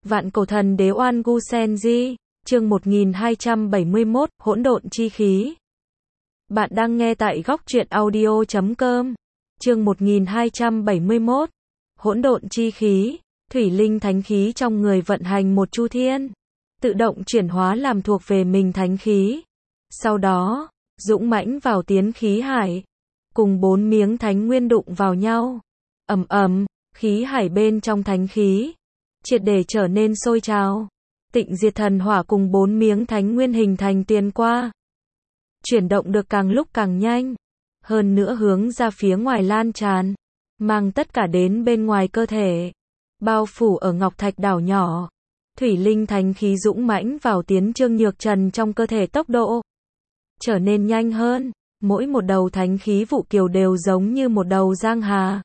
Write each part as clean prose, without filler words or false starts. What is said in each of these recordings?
Vạn cổ thần đế Oan Gu Senji, chương 1271, hỗn độn chi khí. Bạn đang nghe tại góc truyện audio.com. Chương 1271, hỗn độn chi khí, thủy linh thánh khí trong người vận hành một chu thiên, tự động chuyển hóa làm thuộc về mình thánh khí. Sau đó, dũng mãnh vào tiến khí hải, cùng 4 miếng thánh nguyên đụng vào nhau. Ầm ầm, khí hải bên trong thánh khí triệt để trở nên sôi trào. Tịnh diệt thần hỏa cùng 4 miếng thánh nguyên hình thành tiền qua, chuyển động được càng lúc càng nhanh, hơn nữa hướng ra phía ngoài lan tràn, mang tất cả đến bên ngoài cơ thể, bao phủ ở ngọc thạch đảo nhỏ. Thủy linh thánh khí dũng mãnh vào tiến Trương Nhược Trần trong cơ thể, tốc độ trở nên nhanh hơn, mỗi một đầu thánh khí vụ kiều đều giống như một đầu giang hà,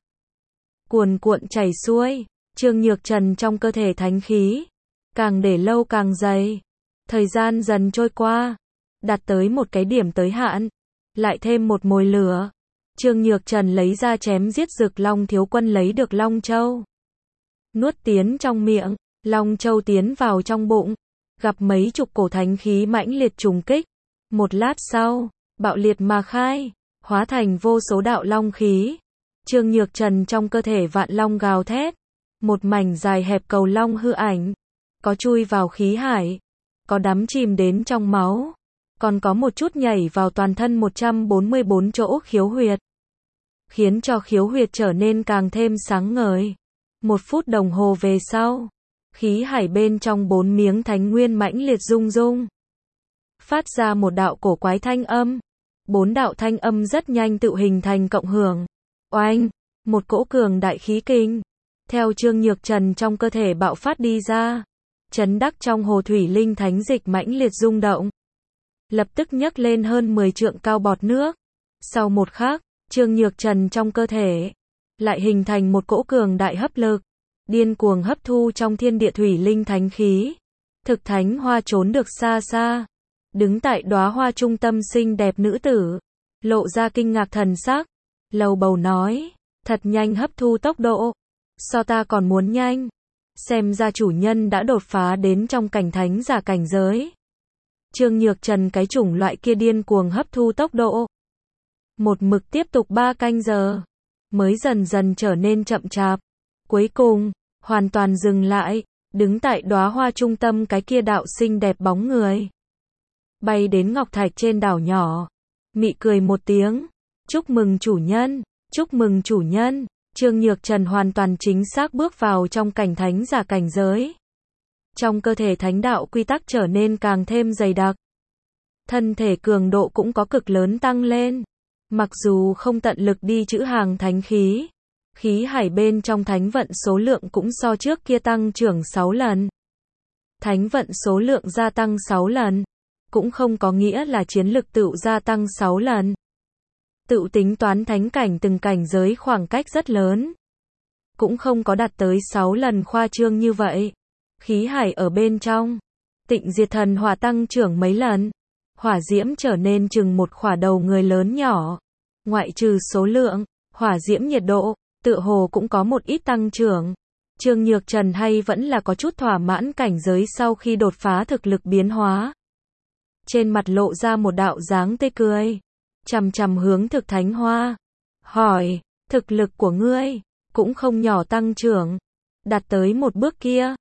cuồn cuộn chảy xuôi. Trương Nhược Trần trong cơ thể thánh khí càng để lâu càng dày, thời gian dần trôi qua, đạt tới một cái điểm tới hạn, lại thêm một mồi lửa. Trương Nhược Trần lấy ra chém giết Dực Long thiếu quân, lấy được Long Châu, nuốt tiến trong miệng. Long Châu tiến vào trong bụng, gặp mấy chục cổ thánh khí mãnh liệt trùng kích. Một lát sau, bạo liệt mà khai, hóa thành vô số đạo long khí. Trương Nhược Trần trong cơ thể vạn long gào thét, một mảnh dài hẹp cầu long hư ảnh, có chui vào khí hải, có đắm chìm đến trong máu, còn có một chút nhảy vào toàn thân 144 chỗ khiếu huyệt, khiến cho khiếu huyệt trở nên càng thêm sáng ngời. 1 phút đồng hồ về sau, khí hải bên trong 4 miếng thánh nguyên mãnh liệt rung rung, phát ra một đạo cổ quái thanh âm. 4 đạo thanh âm rất nhanh tự hình thành cộng hưởng. Oanh, một cỗ cường đại khí kinh theo Trương Nhược Trần trong cơ thể bạo phát đi ra, chấn đắc trong hồ thủy linh thánh dịch mãnh liệt rung động, lập tức nhấc lên hơn 10 trượng cao bọt nước. Sau một khắc, Trương Nhược Trần trong cơ thể lại hình thành một cỗ cường đại hấp lực, điên cuồng hấp thu trong thiên địa thủy linh thánh khí. Thực thánh hoa trốn được xa xa, đứng tại đóa hoa trung tâm xinh đẹp nữ tử, lộ ra kinh ngạc thần sắc, lầu bầu nói, thật nhanh hấp thu tốc độ, so ta còn muốn nhanh, xem ra chủ nhân đã đột phá đến trong cảnh thánh giả cảnh giới. Trương Nhược Trần cái chủng loại kia điên cuồng hấp thu tốc độ, một mực tiếp tục 3 canh giờ, mới dần dần trở nên chậm chạp, cuối cùng hoàn toàn dừng lại, đứng tại đóa hoa trung tâm cái kia đạo xinh đẹp bóng người, bay đến ngọc thạch trên đảo nhỏ, mị cười một tiếng, chúc mừng chủ nhân, chúc mừng chủ nhân. Trương Nhược Trần hoàn toàn chính xác bước vào trong cảnh thánh giả cảnh giới. Trong cơ thể thánh đạo quy tắc trở nên càng thêm dày đặc, thân thể cường độ cũng có cực lớn tăng lên. Mặc dù không tận lực đi trữ hàng thánh khí, khí hải bên trong thánh vận số lượng cũng so trước kia tăng trưởng 6 lần. Thánh vận số lượng gia tăng 6 lần, cũng không có nghĩa là chiến lực tựu gia tăng 6 lần. Tự tính toán thánh cảnh từng cảnh giới khoảng cách rất lớn, cũng không có đạt tới 6 lần khoa trương như vậy. Khí hải ở bên trong, tịnh diệt thần hỏa tăng trưởng mấy lần, hỏa diễm trở nên chừng một khỏa đầu người lớn nhỏ. Ngoại trừ số lượng, hỏa diễm nhiệt độ, tựa hồ cũng có một ít tăng trưởng. Trương Nhược Trần hay vẫn là có chút thỏa mãn cảnh giới sau khi đột phá thực lực biến hóa. Trên mặt lộ ra một đạo dáng tươi cười, chằm chằm hướng thực thánh hoa, hỏi, thực lực của ngươi cũng không nhỏ tăng trưởng, đạt tới một bước kia,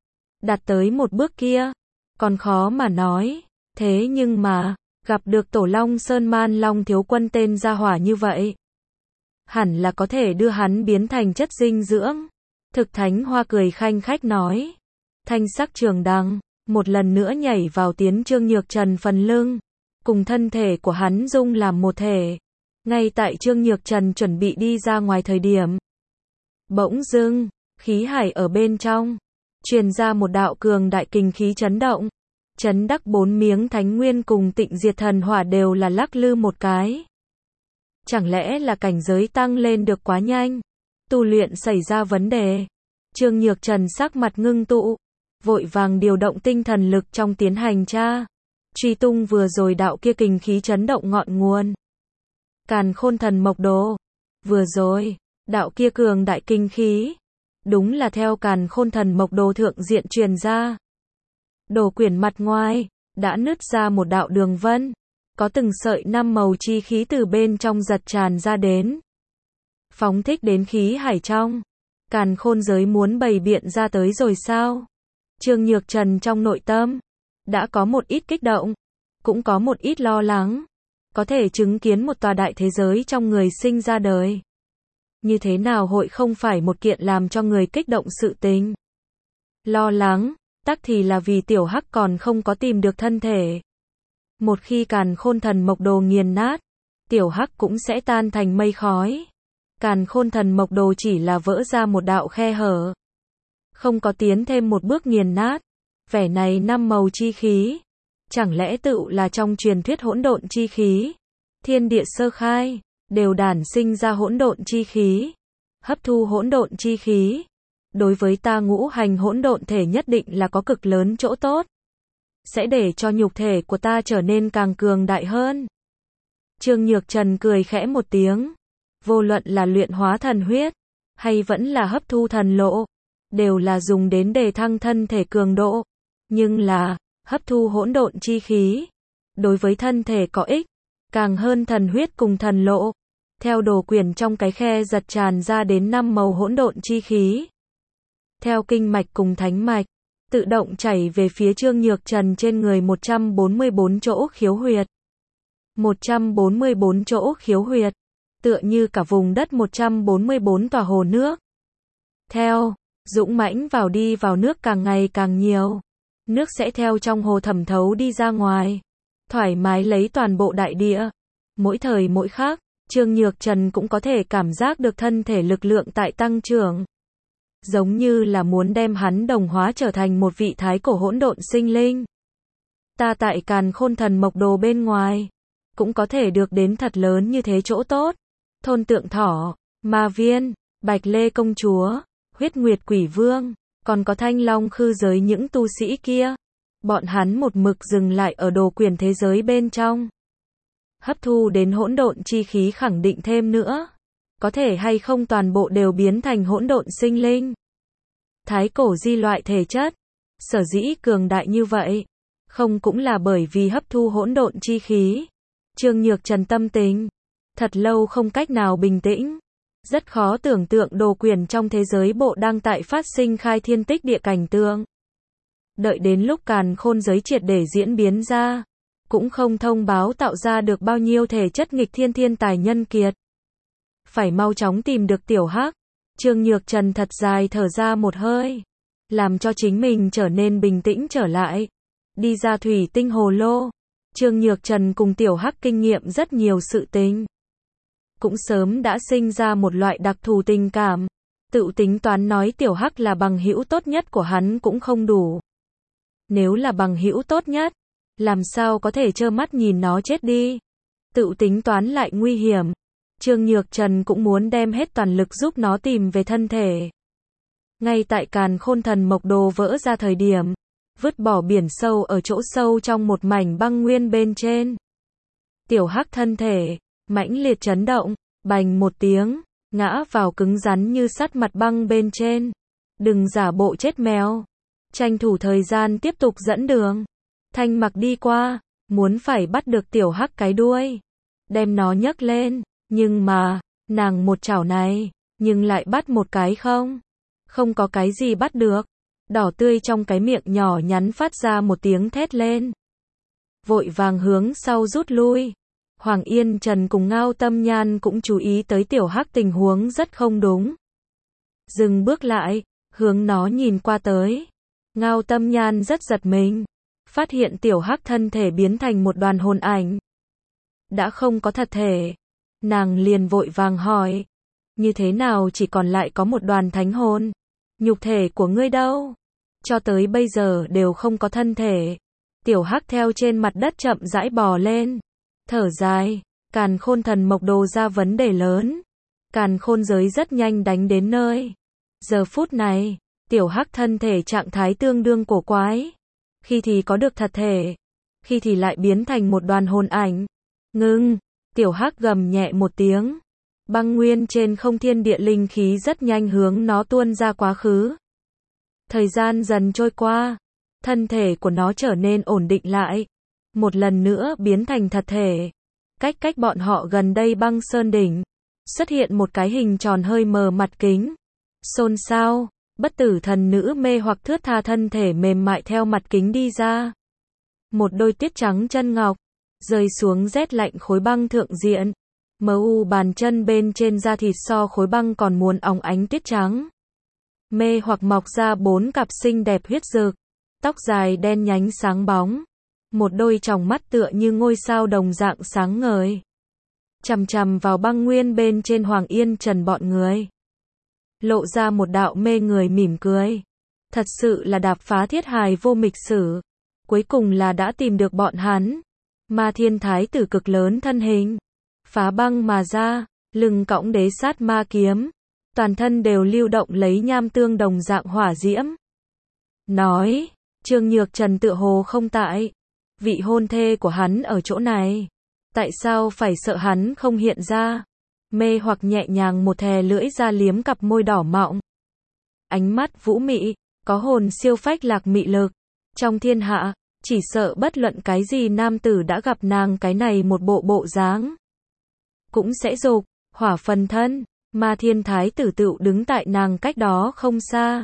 còn khó mà nói, thế nhưng mà, gặp được Tổ Long Sơn Man Long thiếu quân tên gia hỏa như vậy, hẳn là có thể đưa hắn biến thành chất dinh dưỡng. Thực thánh hoa cười khanh khách nói, thanh sắc trường đằng một lần nữa nhảy vào tiến Trương Nhược Trần phần lưng, cùng thân thể của hắn dung làm một thể. Ngay tại Trương Nhược Trần chuẩn bị đi ra ngoài thời điểm, bỗng dưng, khí hải ở bên trong truyền ra một đạo cường đại kinh khí chấn động, chấn đắc 4 miếng thánh nguyên cùng tịnh diệt thần hỏa đều là lắc lư một cái. Chẳng lẽ là cảnh giới tăng lên được quá nhanh, tu luyện xảy ra vấn đề? Trương Nhược Trần sắc mặt ngưng tụ, vội vàng điều động tinh thần lực trong tiến hành tra, truy tung vừa rồi đạo kia kinh khí chấn động ngọn nguồn. Càn Khôn Thần Mộc Đồ. Vừa rồi, đạo kia cường đại kinh khí đúng là theo Càn Khôn Thần Mộc Đồ thượng diện truyền ra. Đồ quyển mặt ngoài đã nứt ra một đạo đường vân, có từng sợi năm màu chi khí từ bên trong giật tràn ra đến, phóng thích đến khí hải trong. Càn khôn giới muốn bày biện ra tới rồi sao? Trương Nhược Trần trong nội tâm đã có một ít kích động, cũng có một ít lo lắng. Có thể chứng kiến một tòa đại thế giới trong người sinh ra đời, như thế nào hội không phải một kiện làm cho người kích động sự tình. Lo lắng, tắc thì là vì tiểu hắc còn không có tìm được thân thể. Một khi Càn Khôn Thần Mộc Đồ nghiền nát, tiểu hắc cũng sẽ tan thành mây khói. Càn Khôn Thần Mộc Đồ chỉ là vỡ ra một đạo khe hở, không có tiến thêm một bước nghiền nát. Vẻ này năm màu chi khí, chẳng lẽ tựu là trong truyền thuyết hỗn độn chi khí? Thiên địa sơ khai, đều đản sinh ra hỗn độn chi khí, hấp thu hỗn độn chi khí, đối với ta ngũ hành hỗn độn thể nhất định là có cực lớn chỗ tốt, sẽ để cho nhục thể của ta trở nên càng cường đại hơn. Trương Nhược Trần cười khẽ một tiếng, vô luận là luyện hóa thần huyết, hay vẫn là hấp thu thần lộ, đều là dùng đến đề thăng thân thể cường độ, nhưng là hấp thu hỗn độn chi khí, đối với thân thể có ích, càng hơn thần huyết cùng thần lộ. Theo đồ quyển trong cái khe giật tràn ra đến 5 màu hỗn độn chi khí, theo kinh mạch cùng thánh mạch, tự động chảy về phía Trương Nhược Trần trên người 144 chỗ khiếu huyệt. 144 chỗ khiếu huyệt, tựa như cả vùng đất 144 tòa hồ nước. Theo dũng mãnh vào đi vào nước càng ngày càng nhiều, nước sẽ theo trong hồ thẩm thấu đi ra ngoài, thoải mái lấy toàn bộ đại địa. Mỗi thời mỗi khác, Trương Nhược Trần cũng có thể cảm giác được thân thể lực lượng tại tăng trưởng, giống như là muốn đem hắn đồng hóa trở thành một vị thái cổ hỗn độn sinh linh. Ta tại Càn Khôn Thần Mộc Đồ bên ngoài, cũng có thể được đến thật lớn như thế chỗ tốt. Thôn Tượng Thỏ, Ma Viên, Bạch Lê Công Chúa, Huyết Nguyệt Quỷ Vương, còn có Thanh Long Khư giới những tu sĩ kia, bọn hắn một mực dừng lại ở đồ quyển thế giới bên trong. Hấp thu đến hỗn độn chi khí khẳng định thêm nữa, có thể hay không toàn bộ đều biến thành hỗn độn sinh linh. Thái cổ di loại thể chất, sở dĩ cường đại như vậy, không cũng là bởi vì hấp thu hỗn độn chi khí. Trương Nhược Trần tâm tình thật lâu không cách nào bình tĩnh, rất khó tưởng tượng đồ quyển trong thế giới bộ đang tại phát sinh khai thiên tích địa cảnh tượng. Đợi đến lúc Càn Khôn giới triệt để diễn biến ra, cũng không thông báo tạo ra được bao nhiêu thể chất nghịch thiên thiên tài nhân kiệt. Phải mau chóng tìm được tiểu hắc. Trương Nhược Trần thật dài thở ra một hơi, làm cho chính mình trở nên bình tĩnh trở lại. Đi ra thủy tinh hồ lô, Trương Nhược Trần cùng tiểu hắc kinh nghiệm rất nhiều sự tình, cũng sớm đã sinh ra một loại đặc thù tình cảm. Tự tính toán nói tiểu hắc là bằng hữu tốt nhất của hắn cũng không đủ. Nếu là bằng hữu tốt nhất, làm sao có thể trơ mắt nhìn nó chết đi. Tự tính toán lại nguy hiểm. Trương Nhược Trần cũng muốn đem hết toàn lực giúp nó tìm về thân thể. Ngay tại Càn Khôn Thần Mộc Đồ vỡ ra thời điểm, vứt bỏ biển sâu ở chỗ sâu trong một mảnh băng nguyên bên trên. Tiểu hắc thân thể mãnh liệt chấn động, bành một tiếng, ngã vào cứng rắn như sắt mặt băng bên trên. Đừng giả bộ chết mèo, tranh thủ thời gian tiếp tục dẫn đường. Thanh Mặc đi qua, muốn phải bắt được tiểu hắc cái đuôi, đem nó nhấc lên, nhưng mà, nàng một chảo này, nhưng lại bắt một cái không có cái gì bắt được. Đỏ tươi trong cái miệng nhỏ nhắn phát ra một tiếng thét lên, vội vàng hướng sau rút lui. Hoàng Yên Trần cùng Ngao Tâm Nhan cũng chú ý tới tiểu hắc tình huống rất không đúng, dừng bước lại, hướng nó nhìn qua tới. Ngao Tâm Nhan rất giật mình, phát hiện tiểu hắc thân thể biến thành một đoàn hồn ảnh, đã không có thật thể. Nàng liền vội vàng hỏi, như thế nào chỉ còn lại có một đoàn thánh hồn? Nhục thể của ngươi đâu? Cho tới bây giờ đều không có thân thể. Tiểu hắc theo trên mặt đất chậm rãi bò lên, thở dài. Càn Khôn Thần Mộc Đồ ra vấn đề lớn, Càn Khôn giới rất nhanh đánh đến nơi. Giờ phút này, tiểu hắc thân thể trạng thái tương đương cổ quái, khi thì có được thật thể, khi thì lại biến thành một đoàn hồn ảnh. Ngưng, tiểu hắc gầm nhẹ một tiếng, Băng nguyên trên không thiên địa linh khí rất nhanh hướng nó tuôn ra quá khứ. Thời gian dần trôi qua, thân thể của nó trở nên ổn định lại, một lần nữa biến thành thật thể. Cách bọn họ gần đây băng sơn đỉnh, xuất hiện một cái hình tròn hơi mờ mặt kính. Xôn xao, bất tử thần nữ mê hoặc thướt tha thân thể mềm mại theo mặt kính đi ra. Một đôi tuyết trắng chân ngọc, rơi xuống rét lạnh khối băng thượng diện. MU bàn chân bên trên da thịt so khối băng còn muốn óng ánh tuyết trắng. Mê hoặc mọc ra 4 cặp xinh đẹp huyết rực, tóc dài đen nhánh sáng bóng. Một đôi tròng mắt tựa như ngôi sao đồng dạng sáng ngời. Chằm chằm vào băng nguyên bên trên Hoàng Yên Trần bọn người. Lộ ra một đạo mê người mỉm cười. Thật sự là đạp phá thiết hài vô mịch sử. Cuối cùng là đã tìm được bọn hắn. Ma Thiên Thái tử cực lớn thân hình, phá băng mà ra, lưng cõng đế sát ma kiếm. Toàn thân đều lưu động lấy nham tương đồng dạng hỏa diễm. Nói, Trương Nhược Trần tựa hồ không tại. Vị hôn thê của hắn ở chỗ này. Tại sao phải sợ hắn không hiện ra? Mê hoặc nhẹ nhàng một thè lưỡi ra liếm cặp môi đỏ mọng. Ánh mắt vũ mị, có hồn siêu phách lạc mị lực. Trong thiên hạ, chỉ sợ bất luận cái gì nam tử đã gặp nàng cái này một bộ dáng, cũng sẽ dục, hỏa phần thân. Ma Thiên Thái tử tựu đứng tại nàng cách đó không xa.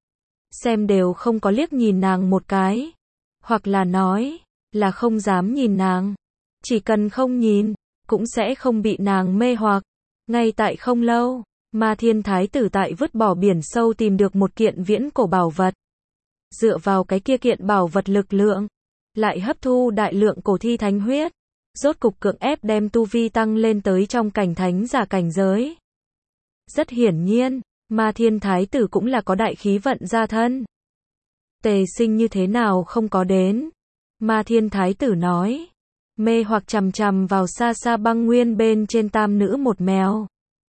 Xem đều không có liếc nhìn nàng một cái. Hoặc là nói, là không dám nhìn nàng. Chỉ cần không nhìn, cũng sẽ không bị nàng mê hoặc. Ngay tại không lâu, Ma Thiên Thái tử tại vứt bỏ biển sâu tìm được một kiện viễn cổ bảo vật. Dựa vào cái kia kiện bảo vật lực lượng, lại hấp thu đại lượng cổ thi thánh huyết. Rốt cục cưỡng ép đem tu vi tăng lên tới trong cảnh thánh giả cảnh giới. Rất hiển nhiên, Ma Thiên Thái tử cũng là có đại khí vận gia thân. Tề Sinh như thế nào không có đến? Ma Thiên Thái tử nói. Mê hoặc chằm chằm vào xa xa băng nguyên bên trên tam nữ một mèo.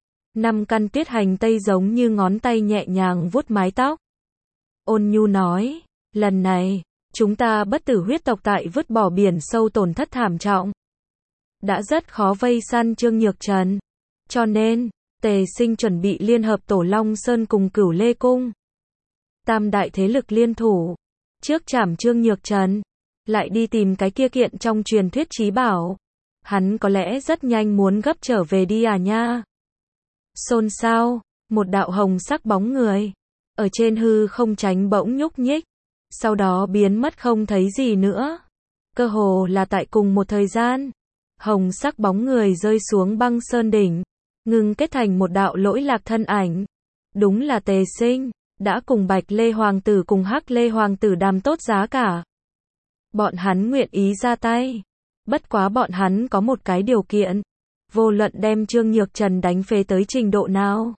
5 căn tuyết hành tây giống như ngón tay nhẹ nhàng vuốt mái tóc. Ôn nhu nói, lần này, chúng ta bất tử huyết tộc tại vứt bỏ biển sâu tổn thất thảm trọng. Đã rất khó vây săn Trương Nhược Trần. Cho nên, Tề Sinh chuẩn bị liên hợp Tổ Long Sơn cùng Cửu Lê Cung. Tam đại thế lực liên thủ. Trước trảm Trương Nhược Trần, lại đi tìm cái kia kiện trong truyền thuyết chí bảo. Hắn có lẽ rất nhanh muốn gấp trở về đi à nha. Xôn xao, một đạo hồng sắc bóng người. Ở trên hư không tránh bỗng nhúc nhích. Sau đó biến mất không thấy gì nữa. Cơ hồ là tại cùng một thời gian. Hồng sắc bóng người rơi xuống băng sơn đỉnh. Ngừng kết thành một đạo lỗi lạc thân ảnh. Đúng là Tề Sinh, đã cùng Bạch Lê Hoàng tử cùng Hắc Lê Hoàng tử đàm tốt giá cả. Bọn hắn nguyện ý ra tay. Bất quá bọn hắn có một cái điều kiện. Vô luận đem Trương Nhược Trần đánh phế tới trình độ nào.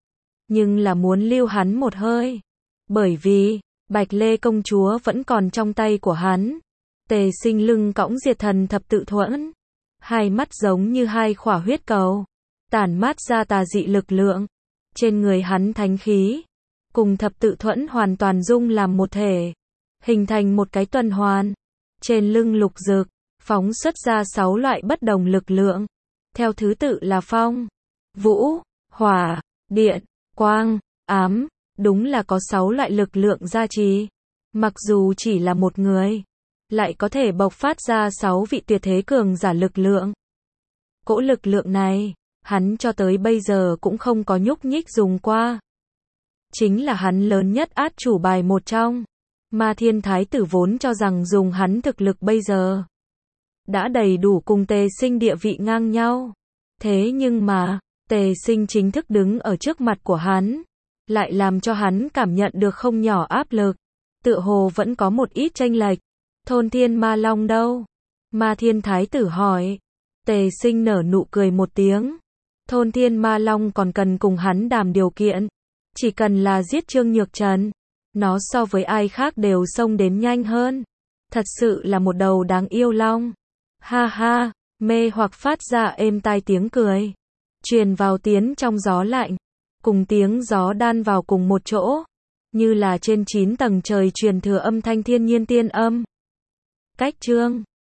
Nhưng là muốn lưu hắn một hơi. Bởi vì, Bạch Lê công chúa vẫn còn trong tay của hắn. Tề Sinh lưng cõng diệt thần thập tự thuẫn. Hai mắt giống như hai khỏa huyết cầu. Tản mát ra tà dị lực lượng. Trên người hắn thánh khí. Cùng thập tự thuẫn hoàn toàn dung làm một thể. Hình thành một cái tuần hoàn. Trên lưng lục dực, phóng xuất ra 6 loại bất đồng lực lượng. Theo thứ tự là phong, vũ, hỏa, điện, quang, ám. Đúng là có 6 loại lực lượng gia trì. Mặc dù chỉ là một người, lại có thể bộc phát ra 6 vị tuyệt thế cường giả lực lượng. Cỗ lực lượng này, hắn cho tới bây giờ cũng không có nhúc nhích dùng qua. Chính là hắn lớn nhất át chủ bài một trong. Ma Thiên Thái tử vốn cho rằng dùng hắn thực lực bây giờ đã đầy đủ cùng Tề Sinh địa vị ngang nhau. Thế nhưng mà, Tề Sinh chính thức đứng ở trước mặt của hắn, lại làm cho hắn cảm nhận được không nhỏ áp lực. Tựa hồ vẫn có một ít chênh lệch. Thôn Thiên Ma Long đâu? Ma Thiên Thái tử hỏi. Tề Sinh nở nụ cười một tiếng. Thôn Thiên Ma Long còn cần cùng hắn đàm điều kiện. Chỉ cần là giết Trương Nhược Trần, nó so với ai khác đều xông đến nhanh hơn. Thật sự là một đầu đáng yêu long. Ha ha, mê hoặc phát ra êm tai tiếng cười. Truyền vào tiến trong gió lạnh. Cùng tiếng gió đan vào cùng một chỗ. Như là trên 9 tầng trời truyền thừa âm thanh thiên nhiên tiên âm. Cách chương